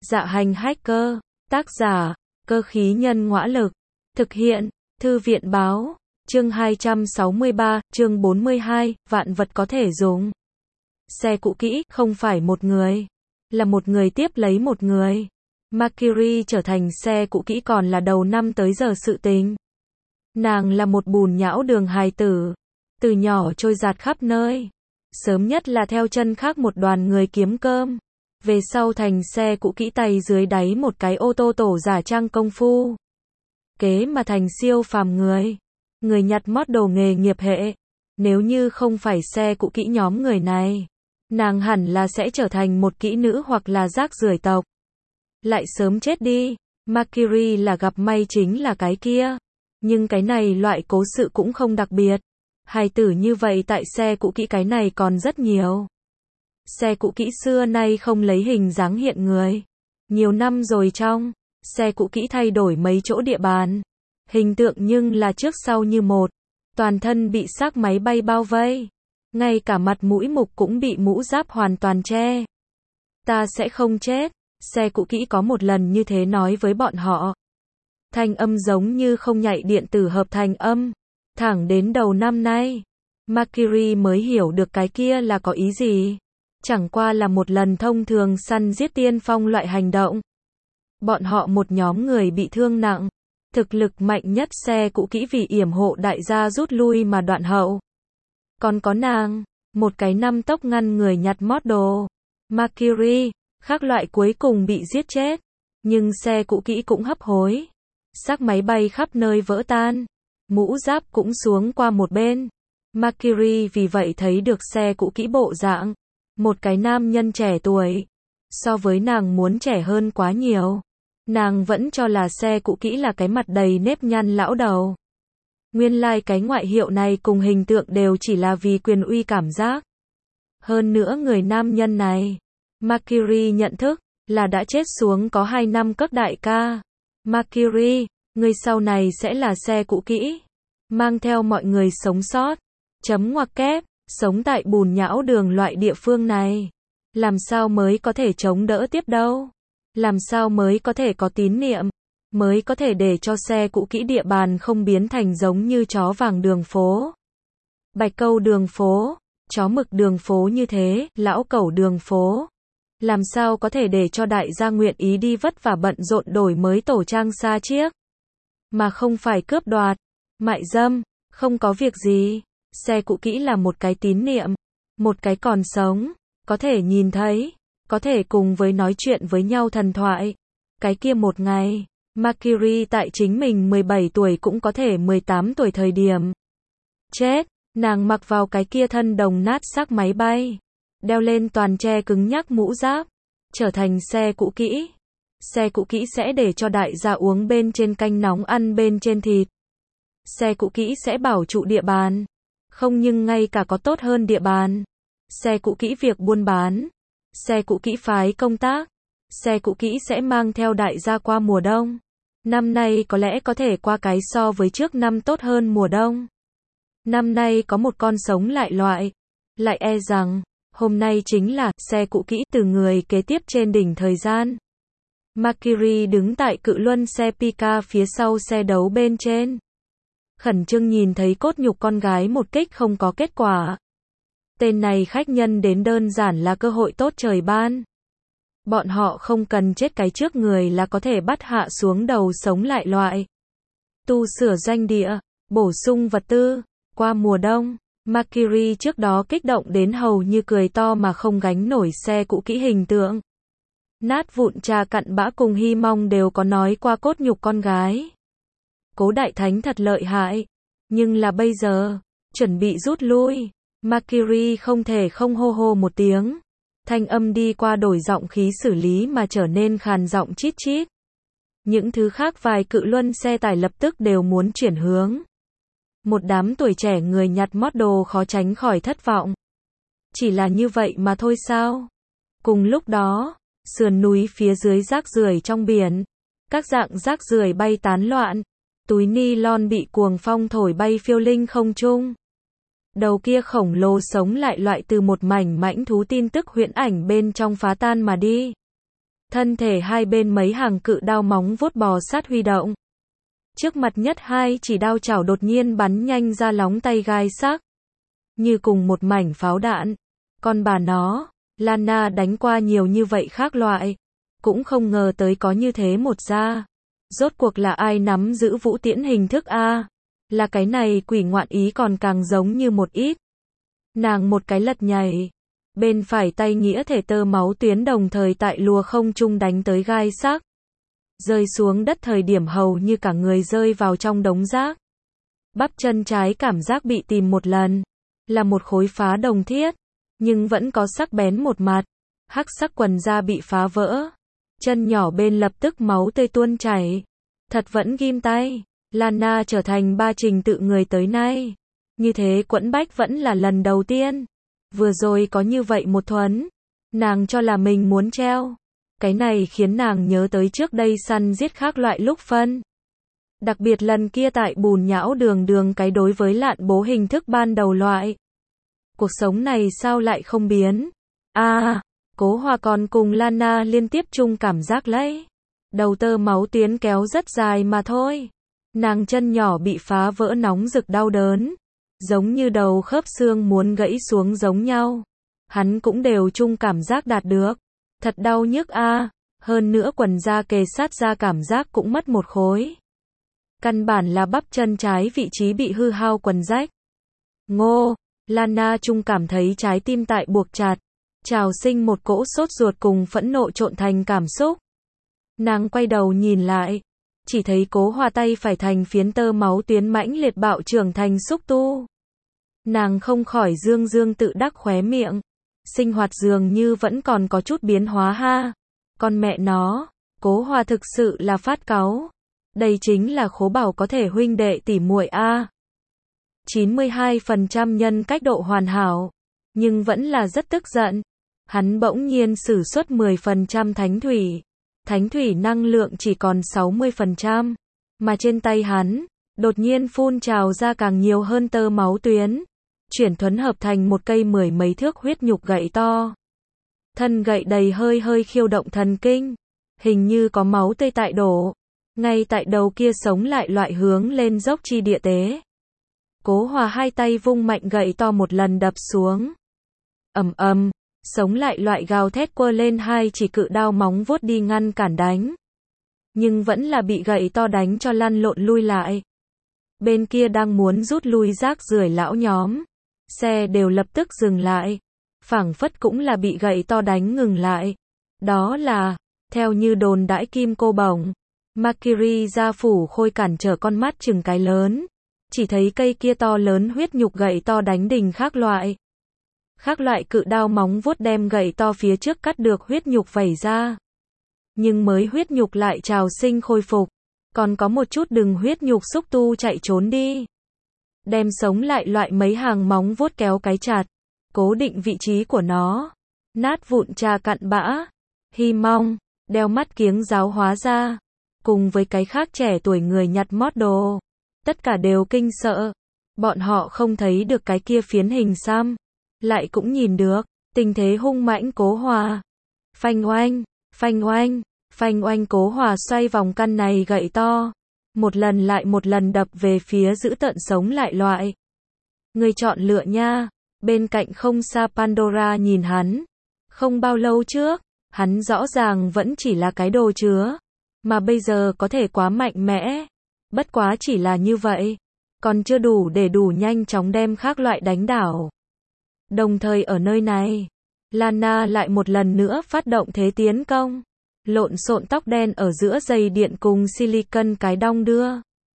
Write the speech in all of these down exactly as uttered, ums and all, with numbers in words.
Dạ hành hacker, tác giả, cơ khí nhân ngõa lực, thực hiện, thư viện báo, chương hai trăm sáu mươi ba, chương bốn mươi hai, vạn vật có thể dùng. Xe cũ kỹ, không phải một người, là một người tiếp lấy một người. Mercury trở thành xe cũ kỹ còn là đầu năm tới giờ sự tình. Nàng là một bùn nhão đường hài tử, từ nhỏ trôi dạt khắp nơi. Sớm nhất là theo chân khác một đoàn người kiếm cơm. Về sau thành xe cũ kỹ tay dưới đáy một cái ô tô tổ giả trang công phu. Kế mà thành siêu phàm người. Người nhặt mót đồ nghề nghiệp hệ. Nếu như không phải xe cũ kỹ nhóm người này, nàng hẳn là sẽ trở thành một kỹ nữ hoặc là rác rưởi tộc. Lại sớm chết đi. Mercury là gặp may chính là cái kia. Nhưng cái này loại cố sự cũng không đặc biệt. Hài tử như vậy tại xe cũ kỹ cái này còn rất nhiều. Xe cũ kỹ xưa nay không lấy hình dáng hiện người. Nhiều năm rồi trong, xe cũ kỹ thay đổi mấy chỗ địa bàn. Hình tượng nhưng là trước sau như một. Toàn thân bị xác máy bay bao vây. Ngay cả mặt mũi mục cũng bị mũ giáp hoàn toàn che. Ta sẽ không chết. Xe cũ kỹ có một lần như thế nói với bọn họ. Thanh âm giống như không nhạy điện tử hợp thành âm. Thẳng đến đầu năm nay, Mercury mới hiểu được cái kia là có ý gì. Chẳng qua là một lần thông thường săn giết tiên phong loại hành động. Bọn họ một nhóm người bị thương nặng. Thực lực mạnh nhất xe cũ kỹ vì yểm hộ đại gia rút lui mà đoạn hậu. Còn có nàng, một cái năm tốc ngăn người nhặt mót đồ. Mercury, khác loại cuối cùng bị giết chết. Nhưng xe cũ kỹ cũng hấp hối. Xác máy bay khắp nơi vỡ tan. Mũ giáp cũng xuống qua một bên. Mercury vì vậy thấy được xe cũ kỹ bộ dạng. Một cái nam nhân trẻ tuổi. So với nàng muốn trẻ hơn quá nhiều. Nàng vẫn cho là xe cũ kỹ là cái mặt đầy nếp nhăn lão đầu. Nguyên lai like cái ngoại hiệu này cùng hình tượng đều chỉ là vì quyền uy cảm giác. Hơn nữa người nam nhân này, Mercury nhận thức, là đã chết xuống có hai năm các đại ca. Mercury, người sau này sẽ là xe cũ kỹ. Mang theo mọi người sống sót. Chấm ngoặc kép, sống tại bùn nhão đường loại địa phương này. Làm sao mới có thể chống đỡ tiếp đâu? Làm sao mới có thể có tín niệm? Mới có thể để cho xe cũ kỹ địa bàn không biến thành giống như chó vàng đường phố. Bạch câu đường phố, chó mực đường phố như thế, lão cẩu đường phố. Làm sao có thể để cho đại gia nguyện ý đi vất vả bận rộn đổi mới tổ trang xa chiếc? Mà không phải cướp đoạt, mại dâm, không có việc gì. Xe cũ kỹ là một cái tín niệm, một cái còn sống, có thể nhìn thấy, có thể cùng với nói chuyện với nhau thần thoại. Cái kia một ngày, Mercury tại chính mình mười bảy tuổi cũng có thể mười tám tuổi thời điểm. Chết, nàng mặc vào cái kia thân đồng nát xác máy bay, đeo lên toàn che cứng nhắc mũ giáp, trở thành xe cũ kỹ. Xe cũ kỹ sẽ để cho đại gia uống bên trên canh nóng ăn bên trên thịt. Xe cũ kỹ sẽ bảo trụ địa bàn. Không nhưng ngay cả có tốt hơn địa bàn. Xe cũ kỹ việc buôn bán. Xe cũ kỹ phái công tác. Xe cũ kỹ sẽ mang theo đại gia qua mùa đông. Năm nay có lẽ có thể qua cái so với trước năm tốt hơn mùa đông. Năm nay có một con sống lại loại. Lại e rằng, hôm nay chính là xe cũ kỹ từ người kế tiếp trên đỉnh thời gian. Mercury đứng tại cự luân xe Pika phía sau xe đấu bên trên. Khẩn trương nhìn thấy cốt nhục con gái một kích không có kết quả. Tên này khách nhân đến đơn giản là cơ hội tốt trời ban. Bọn họ không cần chết cái trước người là có thể bắt hạ xuống đầu sống lại loại. Tu sửa doanh địa, bổ sung vật tư, qua mùa đông. Mercury trước đó kích động đến hầu như cười to mà không gánh nổi xe cũ kỹ hình tượng. Nát vụn trà cặn bã cùng hy mong đều có nói qua cốt nhục con gái. Cố đại thánh thật lợi hại. Nhưng là bây giờ, chuẩn bị rút lui. Mercury không thể không hô hô một tiếng. Thanh âm đi qua đổi giọng khí xử lý mà trở nên khàn giọng chít chít. Những thứ khác vài cự luân xe tải lập tức đều muốn chuyển hướng. Một đám tuổi trẻ người nhặt mót đồ khó tránh khỏi thất vọng. Chỉ là như vậy mà thôi sao? Cùng lúc đó, sườn núi phía dưới rác rưởi trong biển. Các dạng rác rưởi bay tán loạn. Túi ni lon bị cuồng phong thổi bay phiêu linh không trung. Đầu kia khổng lồ sống lại loại từ một mảnh mãnh thú tin tức huyễn ảnh bên trong phá tan mà đi. Thân thể hai bên mấy hàng cự đao móng vuốt bò sát huy động. Trước mặt nhất hai chỉ đao chảo đột nhiên bắn nhanh ra lóng tay gai sắc. Như cùng một mảnh pháo đạn. Con bà nó, Lana đánh qua nhiều như vậy khác loại. Cũng không ngờ tới có như thế một ra. Rốt cuộc là ai nắm giữ vũ tiễn hình thức a? Là cái này quỷ ngoạn ý còn càng giống như một ít. Nàng một cái lật nhảy. Bên phải tay nghĩa thể tơ máu tuyến đồng thời tại lùa không trung đánh tới gai sắc. Rơi xuống đất thời điểm hầu như cả người rơi vào trong đống rác. Bắp chân trái cảm giác bị tìm một lần. Là một khối phá đồng thiết. Nhưng vẫn có sắc bén một mặt. Hắc sắc quần da bị phá vỡ. Chân nhỏ bên lập tức máu tươi tuôn chảy. Thật vẫn ghim tay. Lana trở thành ba trình tự người tới nay. Như thế quẫn bách vẫn là lần đầu tiên. Vừa rồi có như vậy một thuấn. Nàng cho là mình muốn treo. Cái này khiến nàng nhớ tới trước đây săn giết khác loại lúc phân. Đặc biệt lần kia tại bùn nhão đường đường cái đối với lạn bố hình thức ban đầu loại. Cuộc sống này sao lại không biến? À, Cố Hòa còn cùng Lana liên tiếp chung cảm giác lấy. Đầu tơ máu tuyến kéo rất dài mà thôi. Nàng chân nhỏ bị phá vỡ nóng rực đau đớn. Giống như đầu khớp xương muốn gãy xuống giống nhau. Hắn cũng đều chung cảm giác đạt được. Thật đau nhức a. Hơn nữa quần da kề sát ra cảm giác cũng mất một khối. Căn bản là bắp chân trái vị trí bị hư hao quần rách. Ngô, Lana chung cảm thấy trái tim tại buộc chặt. Trào sinh một cỗ sốt ruột cùng phẫn nộ trộn thành cảm xúc. Nàng quay đầu nhìn lại. Chỉ thấy Cố Hòa tay phải thành phiến tơ máu tuyến mãnh liệt bạo trưởng thành xúc tu. Nàng không khỏi dương dương tự đắc khóe miệng. Sinh hoạt dường như vẫn còn có chút biến hóa ha. Con mẹ nó, Cố Hòa thực sự là phát cáu. Đây chính là khố bảo có thể huynh đệ tỉ muội a. chín mươi hai phần trăm nhân cách độ hoàn hảo. Nhưng vẫn là rất tức giận. Hắn bỗng nhiên sử xuất mười phần trăm thánh thủy. Thánh thủy năng lượng chỉ còn sáu mươi phần trăm. Mà trên tay hắn, đột nhiên phun trào ra càng nhiều hơn tơ máu tuyến. Chuyển thuấn hợp thành một cây mười mấy thước huyết nhục gậy to. Thân gậy đầy hơi hơi khiêu động thần kinh. Hình như có máu tươi tại đổ. Ngay tại đầu kia sống lại loại hướng lên dốc chi địa tế. Cố Hòa hai tay vung mạnh gậy to một lần đập xuống. Ầm ầm, sống lại loại gào thét quơ lên hai chỉ cự đao móng vuốt đi ngăn cản đánh. Nhưng vẫn là bị gậy to đánh cho lăn lộn lui lại. Bên kia đang muốn rút lui rác rưởi lão nhóm. Xe đều lập tức dừng lại. Phảng phất cũng là bị gậy to đánh ngừng lại. Đó là, theo như đồn đãi kim cô bổng. Mercury gia phủ khôi cản trở con mắt chừng cái lớn. Chỉ thấy cây kia to lớn huyết nhục gậy to đánh đình khác loại. Khác loại cự đao móng vuốt đem gậy to phía trước cắt được huyết nhục vẩy ra. Nhưng mới huyết nhục lại trào sinh khôi phục. Còn có một chút đừng huyết nhục xúc tu chạy trốn đi. Đem sống lại loại mấy hàng móng vuốt kéo cái chặt. Cố định vị trí của nó. Nát vụn trà cặn bã. Hy mong, đeo mắt kiếng giáo hóa ra. Cùng với cái khác trẻ tuổi người nhặt mót đồ. Tất cả đều kinh sợ. Bọn họ không thấy được cái kia phiến hình xăm. Lại cũng nhìn được. Tình thế hung mãnh Cố Hòa. Phanh oanh, phanh oanh, phanh oanh Cố Hòa xoay vòng căn này gậy to. Một lần lại một lần đập về phía giữ tợn sống lại loại. Người chọn lựa nha. Bên cạnh không xa Pandora nhìn hắn. Không bao lâu trước, hắn rõ ràng vẫn chỉ là cái đồ chứa. Mà bây giờ có thể quá mạnh mẽ. Bất quá chỉ là như vậy. Còn chưa đủ để đủ nhanh chóng đem khác loại đánh đảo. Đồng thời ở nơi này, Lana lại một lần nữa phát động thế tiến công. Lộn xộn tóc đen ở giữa dây điện cùng silicon cái đong đưa.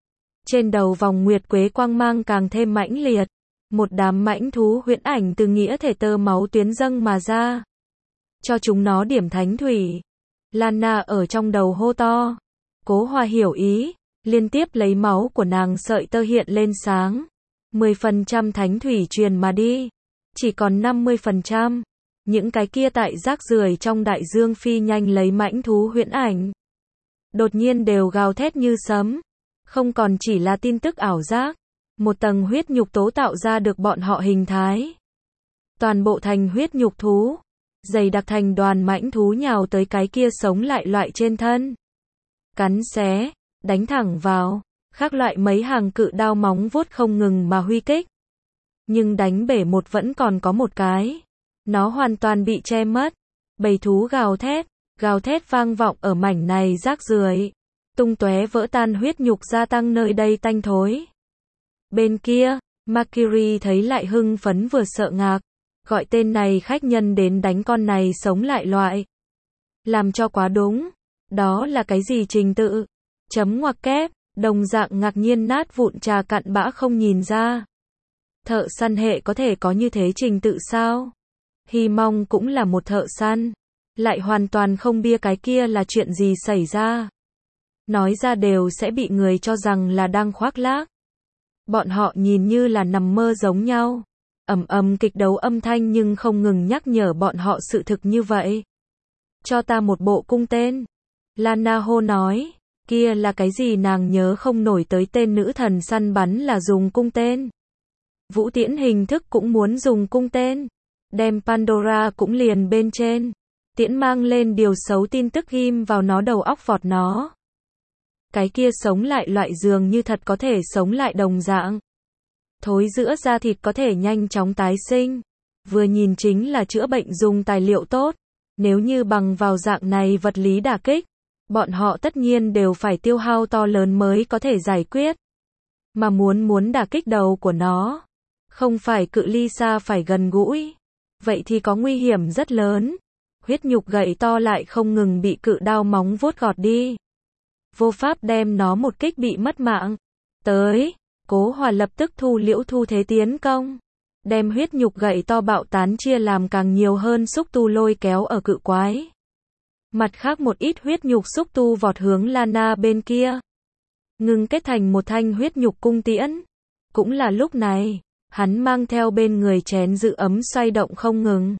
Trên đầu vòng nguyệt quế quang mang càng thêm mãnh liệt. Một đám mãnh thú huyễn ảnh từ nghĩa thể tơ máu tuyến dâng mà ra. Cho chúng nó điểm thánh thủy. Lana ở trong đầu hô to. Cố Hòa hiểu ý, liên tiếp lấy máu của nàng sợi tơ hiện lên sáng. mười phần trăm thánh thủy truyền mà đi. Chỉ còn năm mươi phần trăm. Những cái kia tại rác rưởi trong đại dương phi nhanh lấy mãnh thú huyễn ảnh. Đột nhiên đều gào thét như sấm. Không còn chỉ là tin tức ảo giác. Một tầng huyết nhục tố tạo ra được bọn họ hình thái. Toàn bộ thành huyết nhục thú. dày đặc thành đoàn mãnh thú nhào tới cái kia sống lại loại trên thân. Cắn xé, đánh thẳng vào, khác loại mấy hàng cự đao móng vuốt không ngừng mà huy kích. Nhưng đánh bể một vẫn còn có một cái. Nó hoàn toàn bị che mất. Bầy thú gào thét, gào thét vang vọng ở mảnh này rác rưởi, tung tóe vỡ tan huyết nhục gia tăng nơi đây tanh thối. Bên kia, Mercury thấy lại hưng phấn vừa sợ ngạc, gọi tên này khách nhân đến đánh con này sống lại loại. Làm cho quá đúng, đó là cái gì trình tự? Chấm ngoặc kép, đồng dạng ngạc nhiên nát vụn trà cặn bã không nhìn ra. Thợ săn hệ có thể có như thế trình tự sao? Hy mong cũng là một thợ săn, lại hoàn toàn không bia cái kia là chuyện gì xảy ra. Nói ra đều sẽ bị người cho rằng là đang khoác lác. Bọn họ nhìn như là nằm mơ giống nhau. Ầm ầm kịch đấu âm thanh nhưng không ngừng nhắc nhở bọn họ sự thực như vậy. Cho ta một bộ cung tên. Lana hô nói, kia là cái gì nàng nhớ không nổi tới tên nữ thần săn bắn là dùng cung tên. Vũ tiễn hình thức cũng muốn dùng cung tên. Đem Pandora cũng liền bên trên. Tiễn mang lên điều xấu tin tức ghim vào nó đầu óc vọt nó. Cái kia sống lại loại dường như thật có thể sống lại đồng dạng. Thối giữa da thịt có thể nhanh chóng tái sinh. Vừa nhìn chính là chữa bệnh dùng tài liệu tốt. Nếu như bằng vào dạng này vật lý đả kích, bọn họ tất nhiên đều phải tiêu hao to lớn mới có thể giải quyết. Mà muốn muốn đả kích đầu của nó, không phải cự ly xa phải gần gũi. Vậy thì có nguy hiểm rất lớn. Huyết nhục gậy to lại không ngừng bị cự đao móng vuốt gọt đi. Vô pháp đem nó một kích bị mất mạng. Tới, Cố Hòa lập tức thu liễu thu thế tiến công. Đem huyết nhục gậy to bạo tán chia làm càng nhiều hơn xúc tu lôi kéo ở cự quái. Mặt khác một ít huyết nhục xúc tu vọt hướng Lana bên kia. Ngừng kết thành một thanh huyết nhục cung tiễn. Cũng là lúc này, hắn mang theo bên người chén giữ ấm xoay động không ngừng.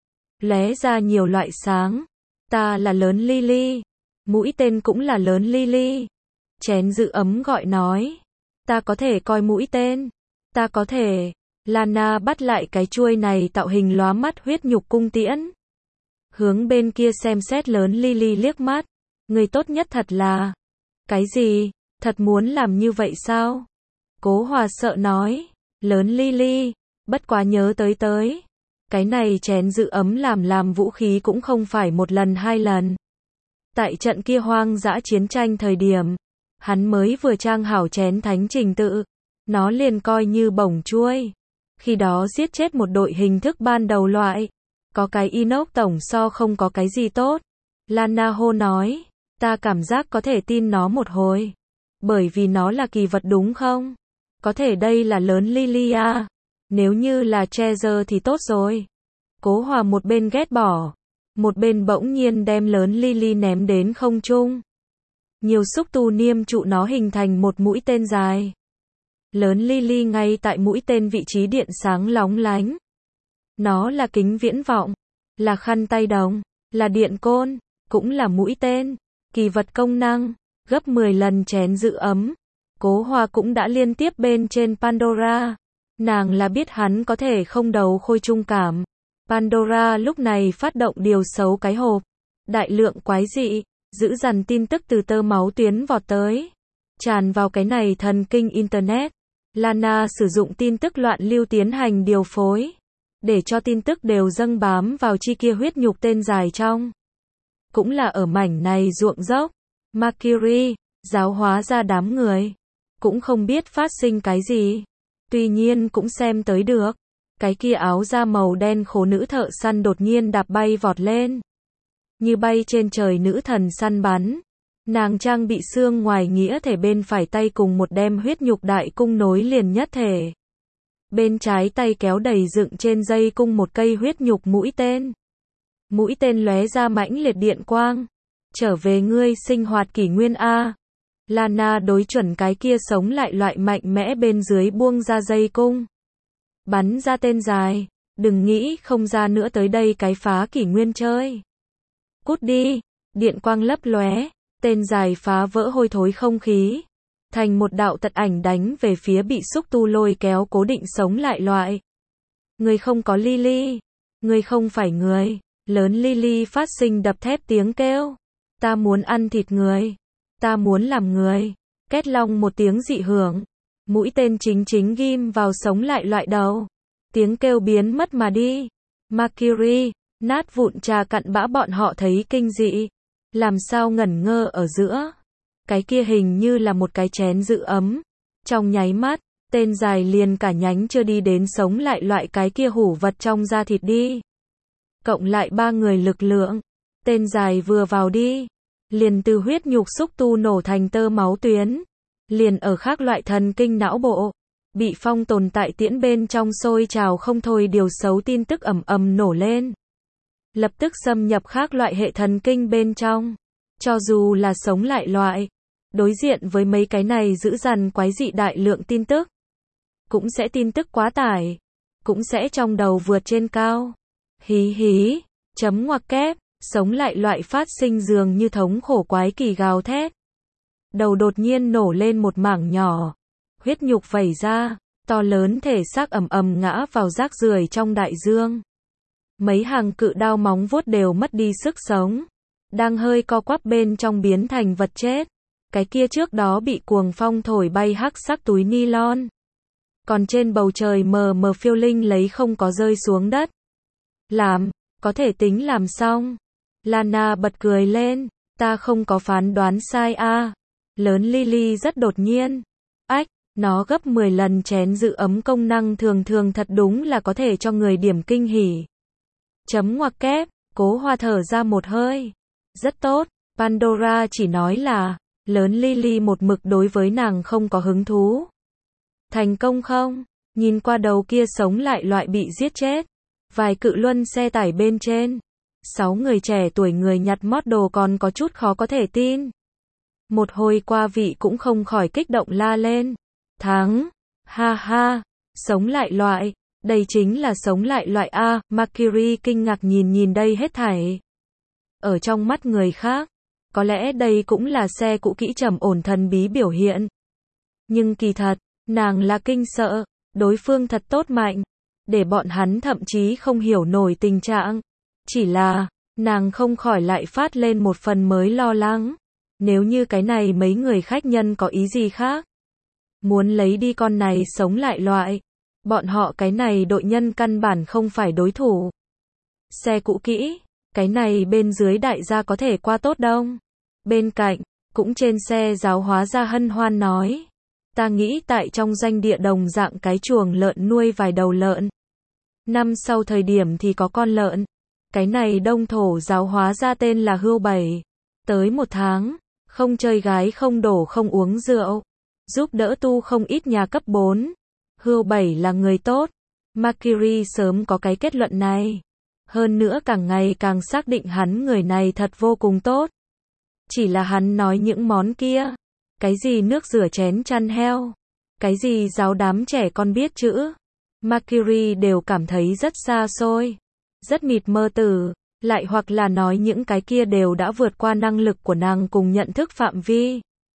Lóe ra nhiều loại sáng. Ta là lớn Lily. Mũi tên cũng là lớn Lily. Chén giữ ấm gọi nói. Ta có thể coi mũi tên. Ta có thể. Lana bắt lại cái chuôi này tạo hình lóa mắt huyết nhục cung tiễn. Hướng bên kia xem xét lớn Lily liếc mắt. Người tốt nhất thật là. Cái gì? Thật muốn làm như vậy sao? Cố Hòa sợ nói. Lớn Lily. Bất quá nhớ tới tới. Cái này chén giữ ấm làm làm vũ khí cũng không phải một lần hai lần. Tại trận kia hoang dã chiến tranh thời điểm, hắn mới vừa trang hảo chén thánh trình tự. Nó liền coi như bổng chuôi. Khi đó giết chết một đội hình thức ban đầu loại. Có cái inox tổng so không có cái gì tốt. Lana hô nói. Ta cảm giác có thể tin nó một hồi. Bởi vì nó là kỳ vật đúng không? Có thể đây là lớn Lily à? Nếu như là treasure thì tốt rồi. Cố Hòa một bên ghét bỏ. Một bên bỗng nhiên đem lớn Lily ném đến không trung. Nhiều xúc tu niêm trụ nó hình thành một mũi tên dài. Lớn Lily ngay tại mũi tên vị trí điện sáng lóng lánh. Nó là kính viễn vọng, là khăn tay đồng, là điện côn, cũng là mũi tên, kỳ vật công năng, gấp mười lần chén giữ ấm. Cố Hòa cũng đã liên tiếp bên trên Pandora. Nàng là biết hắn có thể không đầu khôi trung cảm. Pandora lúc này phát động điều xấu cái hộp. Đại lượng quái dị, giữ dằn tin tức từ tơ máu tuyến vọt tới. Tràn vào cái này thần kinh Internet. Lana sử dụng tin tức loạn lưu tiến hành điều phối. Để cho tin tức đều dâng bám vào chi kia huyết nhục tên dài trong. Cũng là ở mảnh này ruộng dốc. Mercury, giáo hóa ra đám người. Cũng không biết phát sinh cái gì. Tuy nhiên cũng xem tới được. Cái kia áo da màu đen khổ nữ thợ săn đột nhiên đạp bay vọt lên. Như bay trên trời nữ thần săn bắn. Nàng trang bị xương ngoài nghĩa thể bên phải tay cùng một đem huyết nhục đại cung nối liền nhất thể. Bên trái tay kéo đầy dựng trên dây cung một cây huyết nhục mũi tên. Mũi tên lóe ra mãnh liệt điện quang. Trở về ngươi sinh hoạt kỷ nguyên A. Lana đối chuẩn cái kia sống lại loại mạnh mẽ bên dưới buông ra dây cung. Bắn ra tên dài. Đừng nghĩ không ra nữa tới đây cái phá kỷ nguyên chơi. Cút đi. Điện quang lấp lóe. Tên dài phá vỡ hôi thối không khí. Thành một đạo tật ảnh đánh về phía bị xúc tu lôi kéo cố định sống lại loại. Người không có Lily. Người không phải người. Lớn Lily phát sinh đập thép tiếng kêu. Ta muốn ăn thịt người. Ta muốn làm người. Két long một tiếng dị hưởng. Mũi tên chính chính ghim vào sống lại loại đầu. Tiếng kêu biến mất mà đi. Mercury, nát vụn trà cặn bã bọn họ thấy kinh dị. Làm sao ngẩn ngơ ở giữa. Cái kia hình như là một cái chén giữ ấm. Trong nháy mắt, tên dài liền cả nhánh chưa đi đến sống lại loại cái kia hủ vật trong da thịt đi. Cộng lại ba người lực lượng. Tên dài vừa vào đi. Liền từ huyết nhục xúc tu nổ thành tơ máu tuyến. Liền ở khác loại thần kinh não bộ. Bị phong tồn tại tiễn bên trong sôi trào không thôi điều xấu tin tức ầm ầm nổ lên. Lập tức xâm nhập khác loại hệ thần kinh bên trong. Cho dù là sống lại loại. Đối diện với mấy cái này dữ dằn quái dị đại lượng tin tức. Cũng sẽ tin tức quá tải. Cũng sẽ trong đầu vượt trên cao. Hí hí. Chấm ngoặc kép. Sống lại loại phát sinh dường như thống khổ quái kỳ gào thét. Đầu đột nhiên nổ lên một mảng nhỏ. Huyết nhục vẩy ra. To lớn thể xác ầm ầm ngã vào rác rưởi trong đại dương. Mấy hàng cự đao móng vuốt đều mất đi sức sống. Đang hơi co quắp bên trong biến thành vật chết. Cái kia trước đó bị cuồng phong thổi bay hắc sắc túi nylon. Còn trên bầu trời mờ mờ phiêu linh lấy không có rơi xuống đất. Làm, có thể tính làm xong. Lana bật cười lên. Ta không có phán đoán sai a. À. Lớn Lily rất đột nhiên. Ách, nó gấp mười lần chén giữ ấm công năng thường thường thật đúng là có thể cho người điểm kinh hỉ. Chấm ngoặc kép, Cố Hoa thở ra một hơi. Rất tốt, Pandora chỉ nói là, lớn Lily một mực đối với nàng không có hứng thú. Thành công không? Nhìn qua đầu kia sống lại loại bị giết chết. Vài cự luân xe tải bên trên. Sáu người trẻ tuổi người nhặt mót đồ còn có chút khó có thể tin. Một hồi qua vị cũng không khỏi kích động la lên. Thắng! Ha ha! Sống lại loại! Đây chính là sống lại loại A. Mercury kinh ngạc nhìn nhìn đây hết thảy. Ở trong mắt người khác, có lẽ đây cũng là xe cũ kỹ trầm ổn thần bí biểu hiện. Nhưng kỳ thật, nàng là kinh sợ, đối phương thật tốt mạnh, để bọn hắn thậm chí không hiểu nổi tình trạng. Chỉ là, nàng không khỏi lại phát lên một phần mới lo lắng. Nếu như cái này mấy người khách nhân có ý gì khác, muốn lấy đi con này sống lại loại, bọn họ cái này đội nhân căn bản không phải đối thủ. Xe cũ kỹ, cái này bên dưới đại gia có thể qua tốt đông. Bên cạnh, cũng trên xe giáo hóa gia hân hoan nói. Ta nghĩ tại trong danh địa đồng dạng cái chuồng lợn nuôi vài đầu lợn. Năm sau thời điểm thì có con lợn. Cái này đông thổ giáo hóa ra tên là Hưu Bảy. Tới một tháng, không chơi gái không đổ không uống rượu. Giúp đỡ tu không ít nhà cấp bốn. Hưu Bảy là người tốt. Mercury sớm có cái kết luận này. Hơn nữa càng ngày càng xác định hắn người này thật vô cùng tốt. Chỉ là hắn nói những món kia. Cái gì nước rửa chén chăn heo. Cái gì giáo đám trẻ con biết chữ. Mercury đều cảm thấy rất xa xôi. Rất mịt mơ tử. Lại hoặc là nói những cái kia đều đã vượt qua năng lực của nàng cùng nhận thức phạm vi.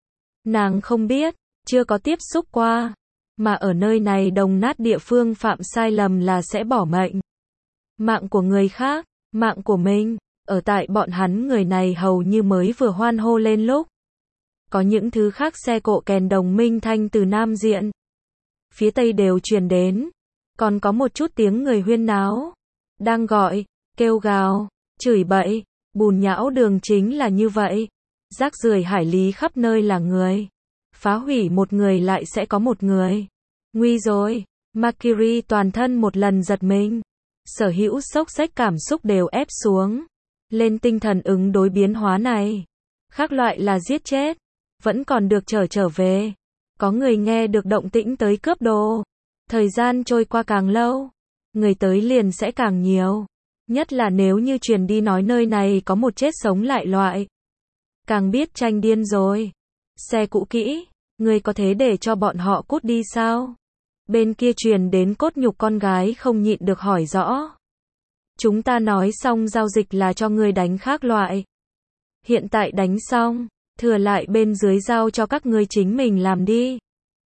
Nàng không biết, chưa có tiếp xúc qua. Mà ở nơi này đồng nát địa phương phạm sai lầm là sẽ bỏ mệnh. Mạng của người khác, mạng của mình, ở tại bọn hắn người này hầu như mới vừa hoan hô lên lúc. Có những thứ khác xe cộ kèn đồng minh thanh từ Nam Diện. Phía Tây đều truyền đến. Còn có một chút tiếng người huyên náo. Đang gọi, kêu gào, chửi bậy, bùn nhão đường chính là như vậy. Rác rưởi hải lý khắp nơi là người. Phá hủy một người lại sẽ có một người. Nguy rồi, Mercury toàn thân một lần giật mình. Sở hữu xốc xách cảm xúc đều ép xuống. Lên tinh thần ứng đối biến hóa này. Khác loại là giết chết. Vẫn còn được trở trở về. Có người nghe được động tĩnh tới cướp đồ. Thời gian trôi qua càng lâu. Người tới liền sẽ càng nhiều. Nhất là nếu như truyền đi nói nơi này có một chết sống lại loại. Càng biết tranh điên rồi. Xe cũ kỹ. Người có thế để cho bọn họ cút đi sao? Bên kia truyền đến cốt nhục con gái không nhịn được hỏi rõ. Chúng ta nói xong giao dịch là cho người đánh khác loại. Hiện tại đánh xong, thừa lại bên dưới giao cho các ngươi chính mình làm đi.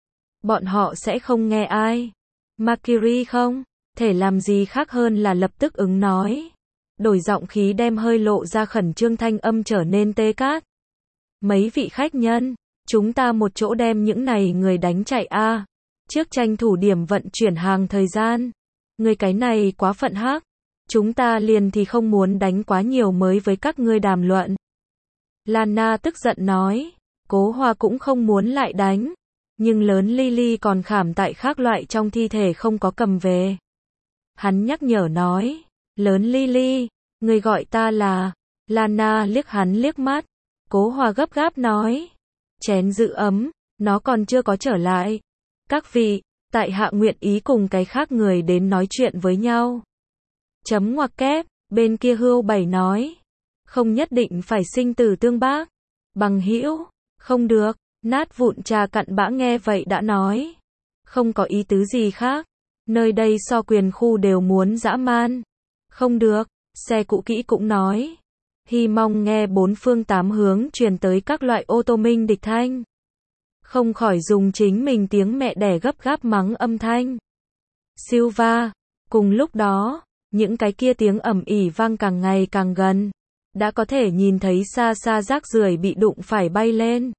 Bọn họ sẽ không nghe ai. Mercury không thể làm gì khác hơn là lập tức ứng nói. đổi giọng khí đem hơi lộ ra khẩn trương thanh âm trở nên tê cát. Mấy vị khách nhân, chúng ta một chỗ đem những này người đánh chạy a, trước tranh thủ điểm vận chuyển hàng thời gian. Người cái này quá phận hắc, chúng ta liền thì không muốn đánh quá nhiều mới với các ngươi đàm luận. Lana tức giận nói, Cố Hoa cũng không muốn lại đánh, nhưng lớn Lily còn khảm tại khác loại trong thi thể không có cầm về. Hắn nhắc nhở nói, lớn Lily, người gọi ta là, Lana liếc hắn liếc mắt, Cố Hoa gấp gáp nói, chén giữ ấm, nó còn chưa có trở lại. Các vị, tại hạ nguyện ý cùng cái khác người đến nói chuyện với nhau. Chấm ngoặc kép, bên kia Hưu Bảy nói, không nhất định phải sinh tử tương bác. Bằng hữu, không được, nát vụn trà cặn bã nghe vậy đã nói, không có ý tứ gì khác, nơi đây so quyền khu đều muốn dã man. Không được, xe cũ kỹ cũng nói, hy mong nghe bốn phương tám hướng truyền tới các loại ô tô minh địch thanh. Không khỏi dùng chính mình tiếng mẹ đẻ gấp gáp mắng âm thanh. Silva, cùng lúc đó, những cái kia tiếng ầm ỉ vang càng ngày càng gần, đã có thể nhìn thấy xa xa rác rưởi bị đụng phải bay lên.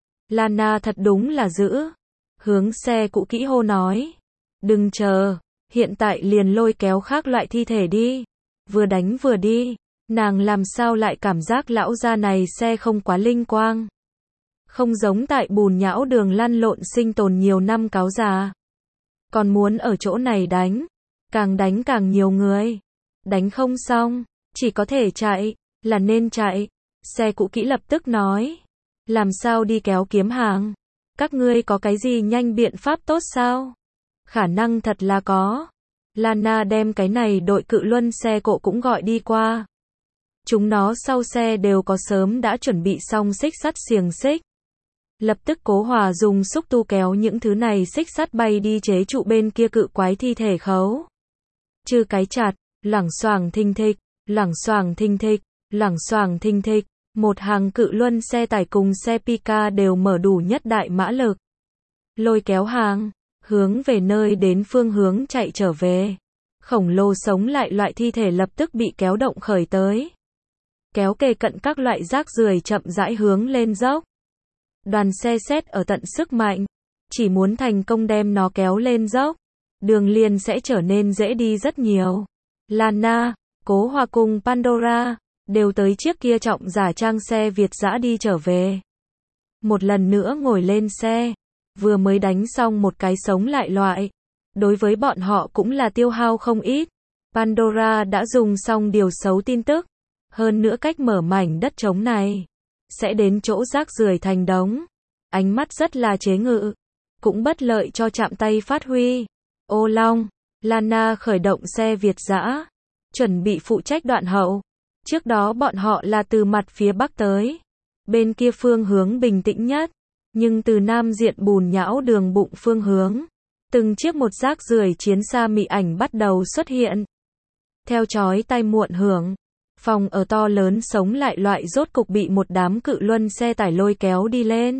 Lana thật đúng là dữ, hướng xe cũ kỹ hô nói, đừng chờ, hiện tại liền lôi kéo khác loại thi thể đi, vừa đánh vừa đi. Nàng làm sao lại cảm giác lão gia này xe không quá linh quang. Không giống tại bùn nhão đường lăn lộn sinh tồn nhiều năm cáo già. Còn muốn ở chỗ này đánh, càng đánh càng nhiều người. Đánh không xong, chỉ có thể chạy, là nên chạy. Xe cũ kỹ lập tức nói, làm sao đi kéo kiếm hàng? Các ngươi có cái gì nhanh biện pháp tốt sao? Khả năng thật là có. Lana đem cái này đội cự luân xe cộ cũng gọi đi qua. Chúng nó sau xe đều có sớm đã chuẩn bị xong xích sắt xiềng xích. Lập tức Cố Hòa dùng xúc tu kéo những thứ này xích sắt bay đi chế trụ bên kia cự quái thi thể khấu. Chư cái chặt, loảng xoảng thình thịch, loảng xoảng thình thịch, loảng xoảng thình thịch, một hàng cự luân xe tải cùng xe Pika đều mở đủ nhất đại mã lực. Lôi kéo hàng, hướng về nơi đến phương hướng chạy trở về. Khổng lồ sống lại loại thi thể lập tức bị kéo động khởi tới. Kéo kề cận các loại rác rưởi chậm rãi hướng lên dốc. Đoàn xe xét ở tận sức mạnh, chỉ muốn thành công đem nó kéo lên dốc, đường liền sẽ trở nên dễ đi rất nhiều. Lana, Cố Hòa cùng Pandora đều tới chiếc kia trọng giả trang xe Việt dã đi trở về. Một lần nữa ngồi lên xe, vừa mới đánh xong một cái sống lại loại, đối với bọn họ cũng là tiêu hao không ít. Pandora đã dùng xong điều xấu tin tức, hơn nữa cách mở mảnh đất trống này, sẽ đến chỗ rác rưởi thành đống. Ánh mắt rất là chế ngự, cũng bất lợi cho chạm tay phát huy. Ô Long, Lana khởi động xe Việt dã, chuẩn bị phụ trách đoạn hậu. Trước đó bọn họ là từ mặt phía bắc tới, bên kia phương hướng bình tĩnh nhất, nhưng từ nam diện bùn nhão đường bụng phương hướng, từng chiếc một rác rưởi chiến xa mị ảnh bắt đầu xuất hiện. Theo chói tai muộn hưởng, phòng ở to lớn sống lại loại rốt cục bị một đám cự luân xe tải lôi kéo đi lên.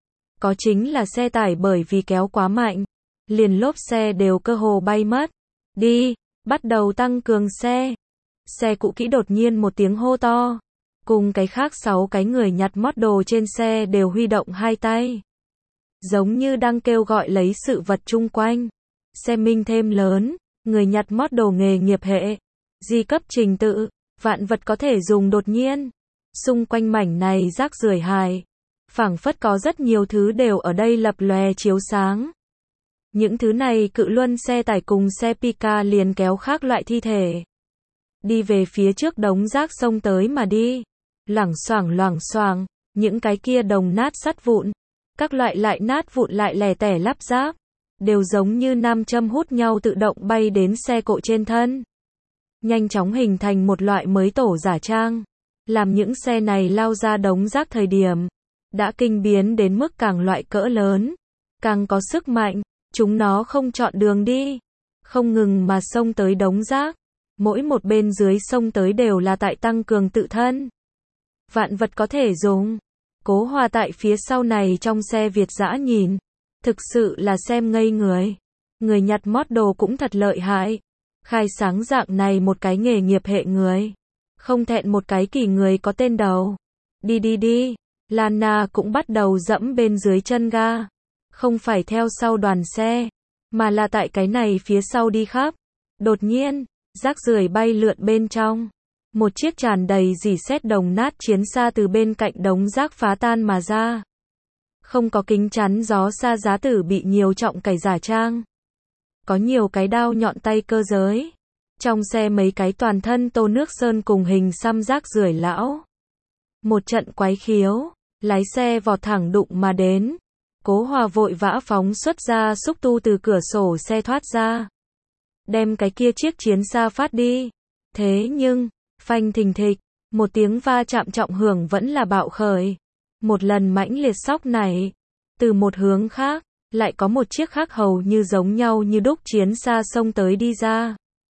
Có chính là xe tải bởi vì kéo quá mạnh, liền lốp xe đều cơ hồ bay mất. Đi, bắt đầu tăng cường xe. Xe cũ kỹ đột nhiên một tiếng hô to, cùng cái khác sáu cái người nhặt mót đồ trên xe đều huy động hai tay, giống như đang kêu gọi lấy sự vật chung quanh. Xe minh thêm lớn, người nhặt mót đồ nghề nghiệp hệ, di cấp trình tự, vạn vật có thể dùng đột nhiên. Xung quanh mảnh này rác rưởi hài, phảng phất có rất nhiều thứ đều ở đây lập lòe chiếu sáng. Những thứ này cự luân xe tải cùng xe Pika liền kéo khác loại thi thể, đi về phía trước đống rác xông tới mà đi. Loảng xoảng loảng xoảng, những cái kia đồng nát sắt vụn, các loại lại nát vụn lại lẻ tẻ lắp ráp, đều giống như nam châm hút nhau tự động bay đến xe cộ trên thân. Nhanh chóng hình thành một loại mới tổ giả trang, làm những xe này lao ra đống rác thời điểm, đã kinh biến đến mức càng loại cỡ lớn, càng có sức mạnh, chúng nó không chọn đường đi, không ngừng mà xông tới đống rác, mỗi một bên dưới xông tới đều là tại tăng cường tự thân. Vạn vật có thể dùng. Cố Hòa tại phía sau này trong xe Việt dã nhìn, thực sự là xem ngây người. Người nhặt mót đồ cũng thật lợi hại, khai sáng dạng này một cái nghề nghiệp hệ người. Không thẹn một cái kỳ người có tên đầu. Đi đi đi. Lana cũng bắt đầu dẫm bên dưới chân ga. Không phải theo sau đoàn xe, mà là tại cái này phía sau đi khắp. Đột nhiên, rác rưởi bay lượn bên trong. Một chiếc tràn đầy rỉ sét đồng nát chiến xa từ bên cạnh đống rác phá tan mà ra. Không có kính chắn gió xa giá tử bị nhiều trọng cày giả trang. Có nhiều cái đao nhọn tay cơ giới. Trong xe mấy cái toàn thân tô nước sơn cùng hình xăm rác rưởi lão. Một trận quái khiếu, lái xe vọt thẳng đụng mà đến. Cố Hòa vội vã phóng xuất ra xúc tu từ cửa sổ xe thoát ra. Đem cái kia chiếc chiến xa phát đi. Thế nhưng, phanh thình thịch, một tiếng va chạm trọng hưởng vẫn là bạo khởi. Một lần mãnh liệt sóc này. Từ một hướng khác, lại có một chiếc khác hầu như giống nhau như đúc chiến xa xông tới đi ra.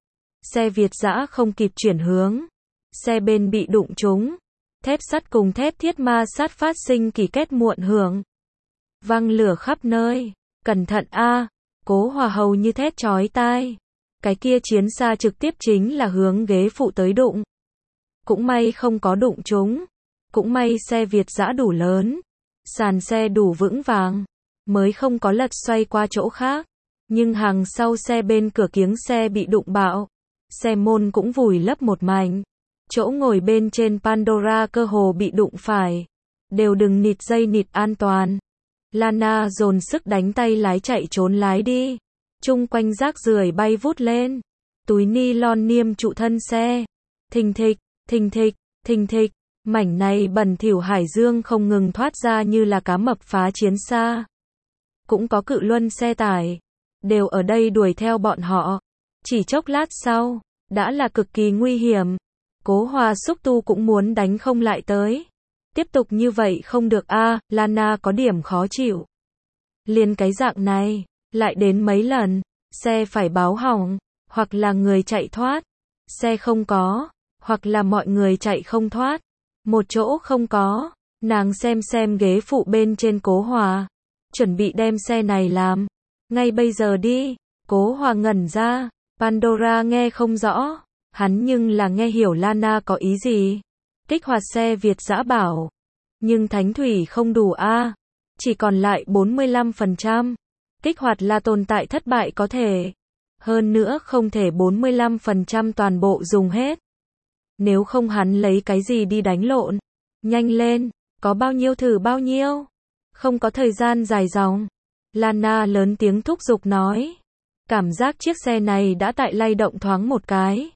Xe Việt dã không kịp chuyển hướng. Xe bên bị đụng trúng. Thép sắt cùng thép thiết ma sát phát sinh kỳ kết muộn hưởng. Văng lửa khắp nơi. Cẩn thận a, Cố Hòa hầu như thét chói tai. Cái kia chiến xa trực tiếp chính là hướng ghế phụ tới đụng. Cũng may không có đụng trúng. Cũng may xe Việt dã đủ lớn. Sàn xe đủ vững vàng. Mới không có lật xoay qua chỗ khác. Nhưng hàng sau xe bên cửa kiếng xe bị đụng bạo. Xe môn cũng vùi lấp một mảnh. Chỗ ngồi bên trên Pandora cơ hồ bị đụng phải. Đều đừng nịt dây nịt an toàn. Lana dồn sức đánh tay lái chạy trốn lái đi. Chung quanh rác rưởi bay vút lên. Túi ni lon niêm trụ thân xe. Thình thịch, thình thịch, thình thịch. Mảnh này bẩn thỉu hải dương không ngừng thoát ra như là cá mập phá chiến xa. Cũng có cự luân xe tải. Đều ở đây đuổi theo bọn họ. Chỉ chốc lát sau, đã là cực kỳ nguy hiểm. Cố Hòa xúc tu cũng muốn đánh không lại tới. Tiếp tục như vậy không được a, à, Lana có điểm khó chịu. Liền cái dạng này, lại đến mấy lần, xe phải báo hỏng, hoặc là người chạy thoát. Xe không có, hoặc là mọi người chạy không thoát. Một chỗ không có, nàng xem xem ghế phụ bên trên Cố Hòa. Chuẩn bị đem xe này làm. Ngay bây giờ đi. Cố Hòa ngẩn ra. Pandora nghe không rõ. Hắn nhưng là nghe hiểu Lana có ý gì. Kích hoạt xe Việt dã bảo. Nhưng thánh thủy không đủ a, à. Chỉ còn lại bốn mươi lăm phần trăm. Kích hoạt là tồn tại thất bại có thể. Hơn nữa không thể bốn mươi lăm phần trăm toàn bộ dùng hết. Nếu không hắn lấy cái gì đi đánh lộn. Nhanh lên, có bao nhiêu thử bao nhiêu. Không có thời gian dài dòng. Lana lớn tiếng thúc giục nói. Cảm giác chiếc xe này đã tại lay động thoáng một cái.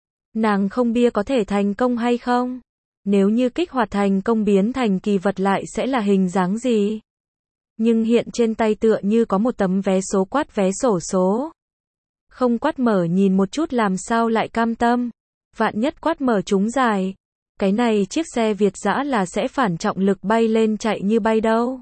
Nàng không bia có thể thành công hay không? Nếu như kích hoạt thành công biến thành kỳ vật lại sẽ là hình dáng gì? Nhưng hiện trên tay tựa như có một tấm vé số quát vé sổ số. Không quát mở nhìn một chút làm sao lại cam tâm. Vạn nhất quát mở trúng dài. Cái này chiếc xe Việt dã là sẽ phản trọng lực bay lên chạy như bay đâu.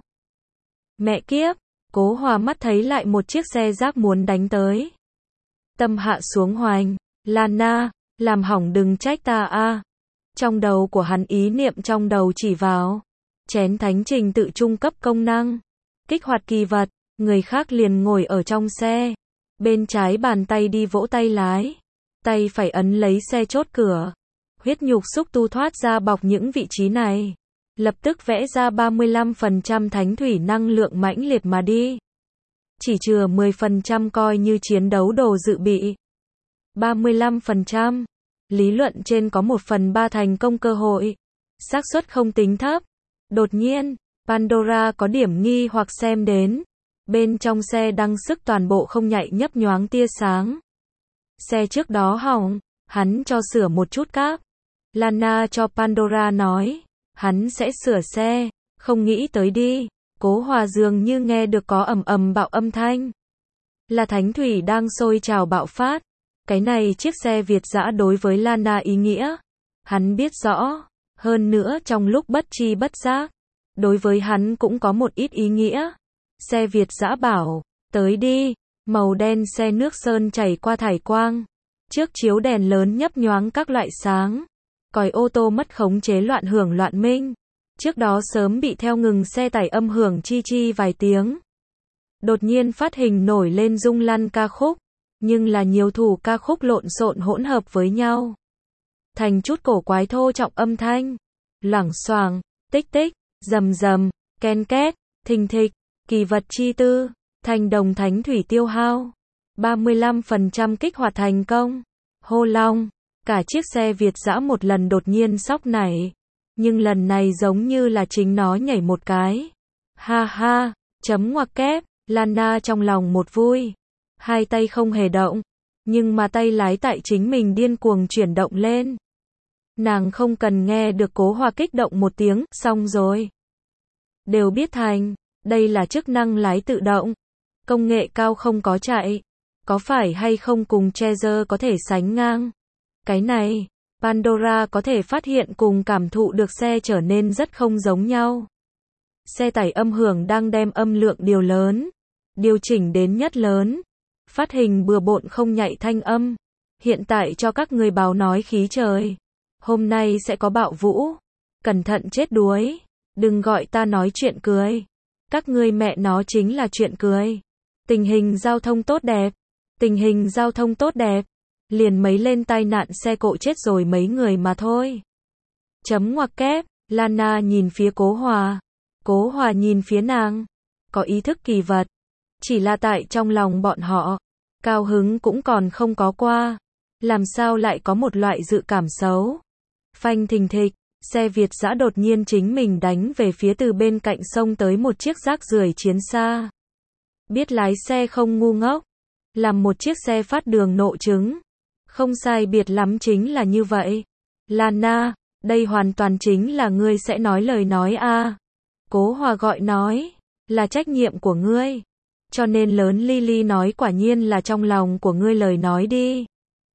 Mẹ kiếp, Cố Hòa mắt thấy lại một chiếc xe rác muốn đánh tới. Tâm hạ xuống hoành, Lana, làm hỏng đừng trách ta a. Trong đầu của hắn ý niệm trong đầu chỉ vào. Chén thánh trình tự trung cấp công năng. Kích hoạt kỳ vật, người khác liền ngồi ở trong xe. Bên trái bàn tay đi vỗ tay lái. Tay phải ấn lấy xe chốt cửa. Huyết nhục xúc tu thoát ra bọc những vị trí này. Lập tức vẽ ra ba mươi lăm phần trăm thánh thủy năng lượng mãnh liệt mà đi. Chỉ chừa mười phần trăm coi như chiến đấu đồ dự bị. ba mươi lăm phần trăm. Lý luận trên có một phần ba thành công cơ hội. Xác suất không tính thấp. Đột nhiên, Pandora có điểm nghi hoặc xem đến. Bên trong xe đăng sức toàn bộ không nhạy nhấp nhoáng tia sáng. Xe trước đó hỏng, hắn cho sửa một chút cáp. Lana cho Pandora nói, hắn sẽ sửa xe, không nghĩ tới đi. Cố Hòa dường như nghe được có ầm ầm bạo âm thanh. Là thánh thủy đang sôi trào bạo phát. Cái này chiếc xe Việt dã đối với Lana ý nghĩa. Hắn biết rõ, hơn nữa trong lúc bất tri bất giác. Đối với hắn cũng có một ít ý nghĩa. Xe Việt dã bảo, tới đi, màu đen xe nước sơn chảy qua thải quang. Trước chiếu đèn lớn nhấp nhoáng các loại sáng. Còi ô tô mất khống chế loạn hưởng loạn minh. Trước đó sớm bị theo ngừng xe tải âm hưởng chi chi vài tiếng. Đột nhiên phát hình nổi lên rung lăn ca khúc. Nhưng là nhiều thủ ca khúc lộn xộn hỗn hợp với nhau. thành chút cổ quái thô trọng âm thanh. Loảng xoảng, tích tích, rầm rầm, ken két, thình thịch, kỳ vật chi tư, thành đồng thánh thủy tiêu hao. ba mươi lăm phần trăm kích hoạt thành công. Hô long, cả chiếc xe Việt dã một lần đột nhiên sóc nảy. Nhưng lần này giống như là chính nó nhảy một cái. Ha ha, chấm ngoặc kép, Lana trong lòng một vui. Hai tay không hề động, nhưng mà tay lái tại chính mình điên cuồng chuyển động lên. Nàng không cần nghe được Cố Hòa kích động một tiếng, xong rồi. Đều biết thành, đây là chức năng lái tự động. Công nghệ cao không có chạy. Có phải hay không cùng Treasure có thể sánh ngang? Cái này, Pandora có thể phát hiện cùng cảm thụ được xe trở nên rất không giống nhau. Xe tải âm hưởng đang đem âm lượng điều lớn, điều chỉnh đến nhất lớn. Phát hình bừa bộn không nhạy thanh âm. Hiện tại cho các người báo nói khí trời. Hôm nay sẽ có bão vũ. Cẩn thận chết đuối. Đừng gọi ta nói chuyện cười. Các ngươi mẹ nó chính là chuyện cười. Tình hình giao thông tốt đẹp. Tình hình giao thông tốt đẹp. Liền mấy lên tai nạn xe cộ chết rồi mấy người mà thôi. Chấm ngoặc kép, Lana nhìn phía Cố Hòa. Cố Hòa nhìn phía nàng. Có ý thức kỳ vật. Chỉ là tại trong lòng bọn họ. Cao hứng cũng còn không có qua. Làm sao lại có một loại dự cảm xấu. Phanh thình thịch, xe Việt dã đột nhiên chính mình đánh về phía từ bên cạnh sông tới một chiếc rác rưởi chiến xa. Biết lái xe không ngu ngốc. Làm một chiếc xe phát đường nộ trứng. Không sai biệt lắm chính là như vậy. Lana, đây hoàn toàn chính là ngươi sẽ nói lời nói a. À. Cố Hòa gọi nói, là trách nhiệm của ngươi. Cho nên lớn Lily nói quả nhiên là trong lòng của ngươi lời nói đi.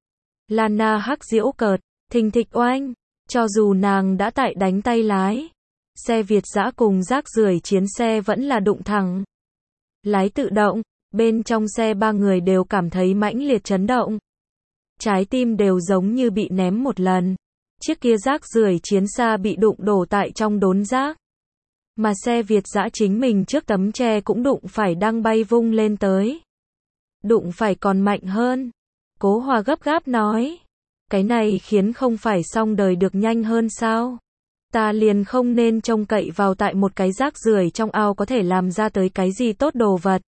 Lana hắc diễu cợt, thình thịch oanh. Cho dù nàng đã tại đánh tay lái. Xe Việt dã cùng rác rưởi chiến xe vẫn là đụng thẳng. Lái tự động, bên trong xe ba người đều cảm thấy mãnh liệt chấn động. Trái tim đều giống như bị ném một lần. Chiếc kia rác rưởi chiến xa bị đụng đổ tại trong đốn rác. Mà xe Việt dã chính mình trước tấm tre cũng đụng phải đang bay vung lên tới. Đụng phải còn mạnh hơn. Cố Hòa gấp gáp nói. Cái này khiến không phải xong đời được nhanh hơn sao? Ta liền không nên trông cậy vào tại một cái rác rưởi trong ao có thể làm ra tới cái gì tốt đồ vật.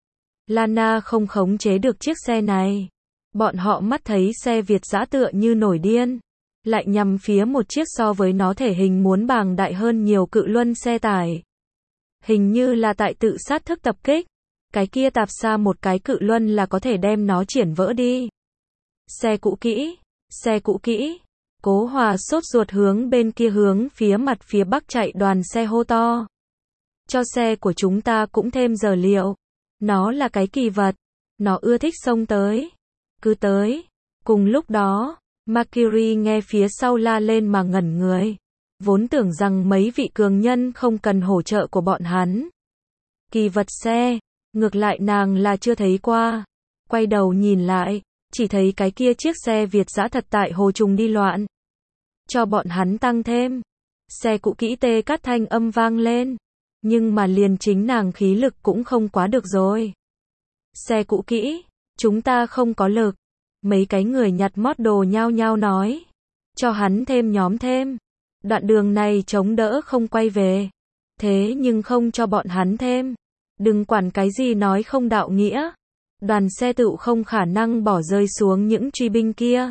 Lana không khống chế được chiếc xe này. Bọn họ mắt thấy xe Việt dã tựa như nổi điên. Lại nhằm phía một chiếc so với nó thể hình muốn bàng đại hơn nhiều cự luân xe tải. Hình như là tại tự sát thức tập kích. Cái kia tạp xa một cái cự luân là có thể đem nó triển vỡ đi. Xe cũ kỹ, xe cũ kỹ. Cố Hòa sốt ruột hướng bên kia hướng phía mặt phía bắc chạy đoàn xe hô to. Cho xe của chúng ta cũng thêm giờ liệu. Nó là cái kỳ vật. Nó ưa thích xông tới. Cứ tới. Cùng lúc đó, Mercury nghe phía sau la lên mà ngẩn người. Vốn tưởng rằng mấy vị cường nhân không cần hỗ trợ của bọn hắn. Kỳ vật xe, ngược lại nàng là chưa thấy qua. Quay đầu nhìn lại, chỉ thấy cái kia chiếc xe Việt dã thật tại hồ trùng đi loạn. Cho bọn hắn tăng thêm. Xe cũ kỹ tê cắt thanh âm vang lên. Nhưng mà liền chính nàng khí lực cũng không quá được rồi. Xe cũ kỹ, chúng ta không có lực. Mấy cái người nhặt mót đồ nhao nhao nói. Cho hắn thêm nhóm thêm. Đoạn đường này chống đỡ không quay về. Thế nhưng không cho bọn hắn thêm. Đừng quản cái gì nói không đạo nghĩa. Đoàn xe tựu không khả năng bỏ rơi xuống những truy binh kia.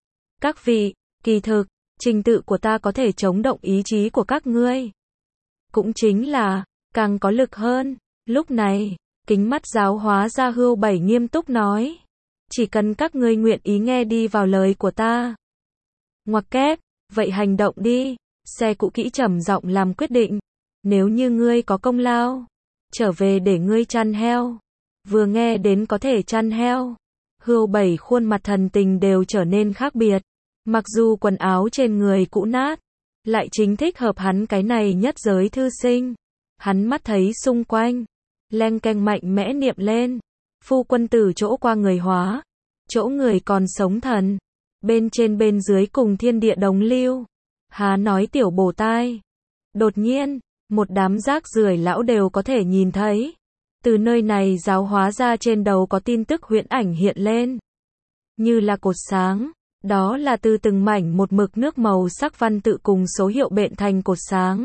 Các vị, kỳ thực, trình tự của ta có thể chống động ý chí của các ngươi. Cũng chính là, càng có lực hơn. Lúc này, kính mắt giáo hóa ra Hưu Bảy nghiêm túc nói. Chỉ cần các ngươi nguyện ý nghe đi vào lời của ta. Ngoặc kép, vậy hành động đi. Xe cũ kỹ trầm giọng làm quyết định. Nếu như ngươi có công lao, trở về để ngươi chăn heo. Vừa nghe đến có thể chăn heo. Hưu Bảy khuôn mặt thần tình đều trở nên khác biệt. Mặc dù quần áo trên người cũ nát, lại chính thích hợp hắn cái này nhất giới thư sinh. Hắn mắt thấy xung quanh, leng keng mạnh mẽ niệm lên. Phu quân từ chỗ qua người hóa, chỗ người còn sống thần. Bên trên bên dưới cùng thiên địa đồng lưu. Há nói tiểu bổ tai. Đột nhiên, một đám rác rưởi lão đều có thể nhìn thấy. Từ nơi này giáo hóa ra trên đầu có tin tức huyễn ảnh hiện lên. Như là cột sáng, Đó là từ từng mảnh một mực nước màu sắc văn tự cùng số hiệu bện thành cột sáng.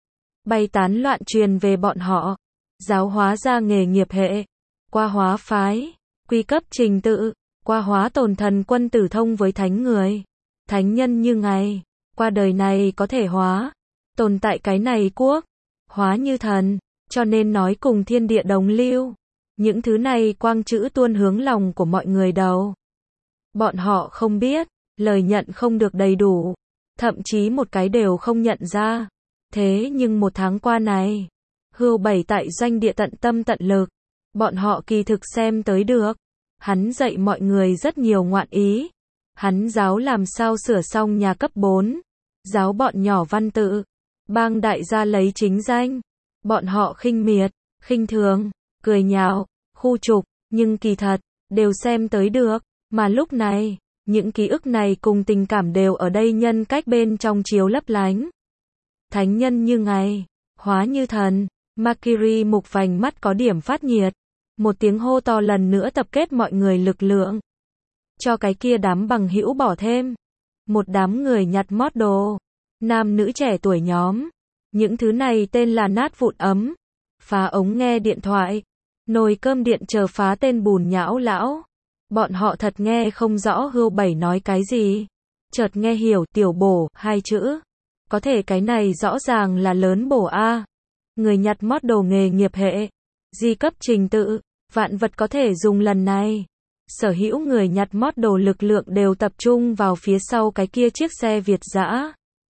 Bay tán loạn truyền về bọn họ. Giáo hóa ra nghề nghiệp hệ. Qua hóa phái. Quy cấp trình tự. Qua hóa tồn thần quân tử thông với thánh người. Thánh nhân như ngày. Qua đời này có thể hóa. Tồn tại cái này quốc. Hóa như thần. Cho nên nói cùng thiên địa đồng lưu. Những thứ này quang chữ tuôn hướng lòng của mọi người đầu. Bọn họ không biết. Lời nhận không được đầy đủ. Thậm chí một cái đều không nhận ra. Thế nhưng một tháng qua này. Hưu Bảy tại doanh địa tận tâm tận lực. Bọn họ kỳ thực xem tới được. Hắn dạy mọi người rất nhiều ngoạn ý. Hắn giáo làm sao sửa xong nhà cấp bốn. Giáo bọn nhỏ văn tự. Bang đại gia lấy chính danh. Bọn họ khinh miệt, khinh thường, cười nhạo, khu trục, nhưng kỳ thật, đều xem tới được. Mà lúc này, những ký ức này cùng tình cảm đều ở đây nhân cách bên trong chiếu lấp lánh. Thánh nhân như ngày, hóa như thần. Makiri mục vành mắt có điểm phát nhiệt. Một tiếng hô to lần nữa tập kết mọi người lực lượng. Cho cái kia đám bằng hữu bỏ thêm. Một đám người nhặt mót đồ. Nam nữ trẻ tuổi nhóm. Những thứ này tên là nát vụn ấm. Phá ống nghe điện thoại. Nồi cơm điện chờ phá tên bùn nhão lão. Bọn họ thật nghe không rõ Hưu Bảy nói cái gì. Chợt nghe hiểu tiểu bổ, hai chữ. Có thể cái này rõ ràng là lớn bổ A. Người nhặt mót đồ nghề nghiệp hệ. Di cấp trình tự. Vạn vật có thể dùng lần này. Sở hữu người nhặt mót đồ lực lượng đều tập trung vào phía sau cái kia chiếc xe Việt dã.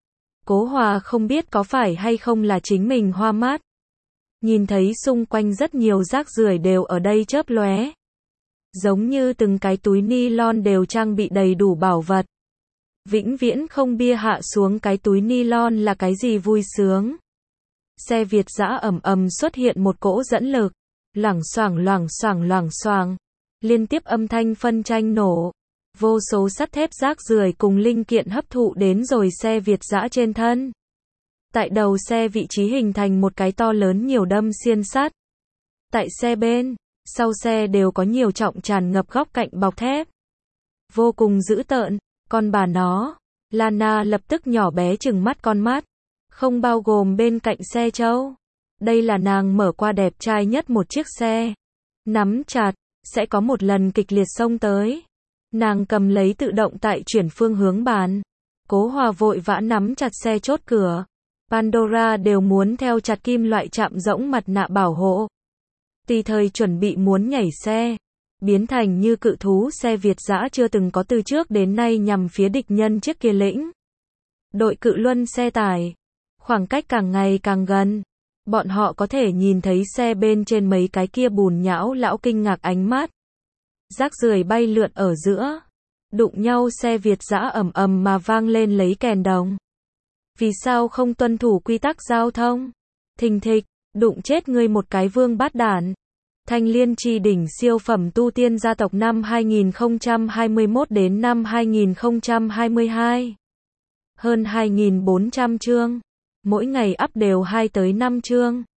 Cố Hòa không biết có phải hay không là chính mình hoa mắt. Nhìn thấy xung quanh rất nhiều rác rưởi đều ở đây chớp lóe. Giống như từng cái túi ni lon đều trang bị đầy đủ bảo vật. Vĩnh viễn không bia hạ xuống cái túi ni lon là cái gì vui sướng. Xe Việt dã ầm ầm xuất hiện một cỗ dẫn lực. Loảng xoảng loảng xoảng loảng xoảng. Liên tiếp âm thanh phân tranh nổ. Vô số sắt thép rác rưởi cùng linh kiện hấp thụ đến rồi xe Việt dã trên thân. Tại đầu xe vị trí hình thành một cái to lớn nhiều đâm xiên sắt. Tại xe bên, sau xe đều có nhiều trọng tràn ngập góc cạnh bọc thép. Vô cùng dữ tợn, con bà nó. Lana lập tức nhỏ bé chừng mắt con mắt. Không bao gồm bên cạnh xe Châu. Đây là nàng mở qua đẹp trai nhất một chiếc xe. Nắm chặt, sẽ có một lần kịch liệt xông tới. Nàng cầm lấy tự động tại chuyển phương hướng bàn. Cố Hòa vội vã nắm chặt xe chốt cửa. Pandora đều muốn theo chặt kim loại chạm rỗng mặt nạ bảo hộ. Tùy thời chuẩn bị muốn nhảy xe. Biến thành như cự thú xe Việt dã chưa từng có từ trước đến nay nhằm phía địch nhân trước kia lĩnh. Đội cự luân xe tải. Khoảng cách càng ngày càng gần. Bọn họ có thể nhìn thấy xe bên trên mấy cái kia bùn nhão lão kinh ngạc ánh mắt. Rác rưởi bay lượn ở giữa. Đụng nhau xe Việt dã ầm ầm mà vang lên lấy kèn đồng. Vì sao không tuân thủ quy tắc giao thông? Thình thịch, đụng chết ngươi một cái vương bát đản. Thanh Liên Chi đỉnh siêu phẩm tu tiên gia tộc năm hai nghìn không trăm hai mươi mốt đến năm hai nghìn không trăm hai mươi hai. Hơn hai nghìn bốn trăm chương. Mỗi ngày up đều hai tới năm chương.